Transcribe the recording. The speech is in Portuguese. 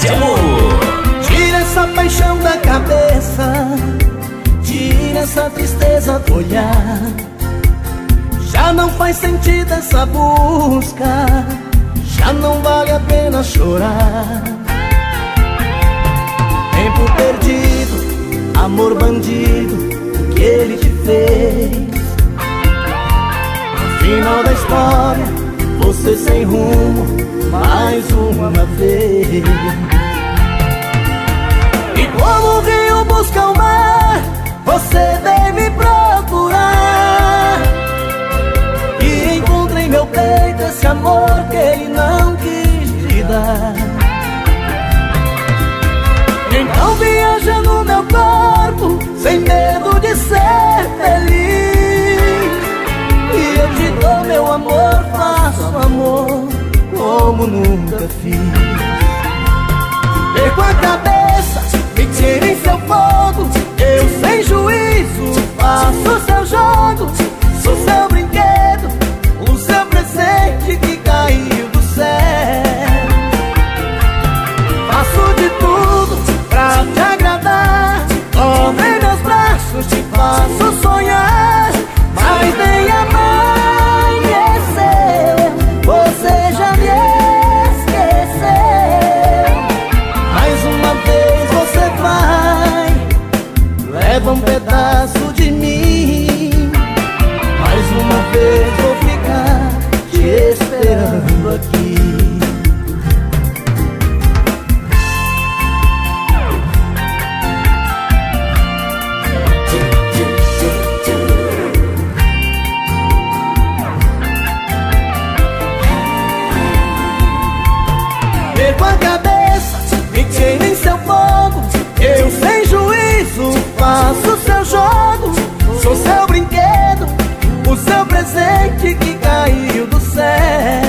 de amor. Tira essa paixão da cabeça, tira essa tristeza do olhar. Já não faz sentido essa busca, já não vale a pena chorar. Tempo perdido, amor bandido, o que ele te fez? No final da história, você sem rumo, mais uma vez. E como o rio busca o mar, você veio me procurar. E encontra em meu peito esse amor que ele não quis te dar. Então viaja no meu corpo, sem medo de ser feliz. E eu te dou meu amor, faço amor como nunca fiz. Perco a cabeça, me tira em seu fogo. Eu sem juízo faço seu jogo. Sou seu brinquedo, o seu presente que caiu do céu. Faço de tudo pra te agradar. Toma em meus braços, te faço sonhar. Mas nem amanheceu, você já me esqueceu. Mais uma vez você vai, leva um pedaço de mim. Mais uma vez vou ficar te esperando aqui. Perco a cabeça, me tira em seu fogo. Eu sem juízo faço seu jogo. Sou seu brinquedo, o seu presente que caiu do céu.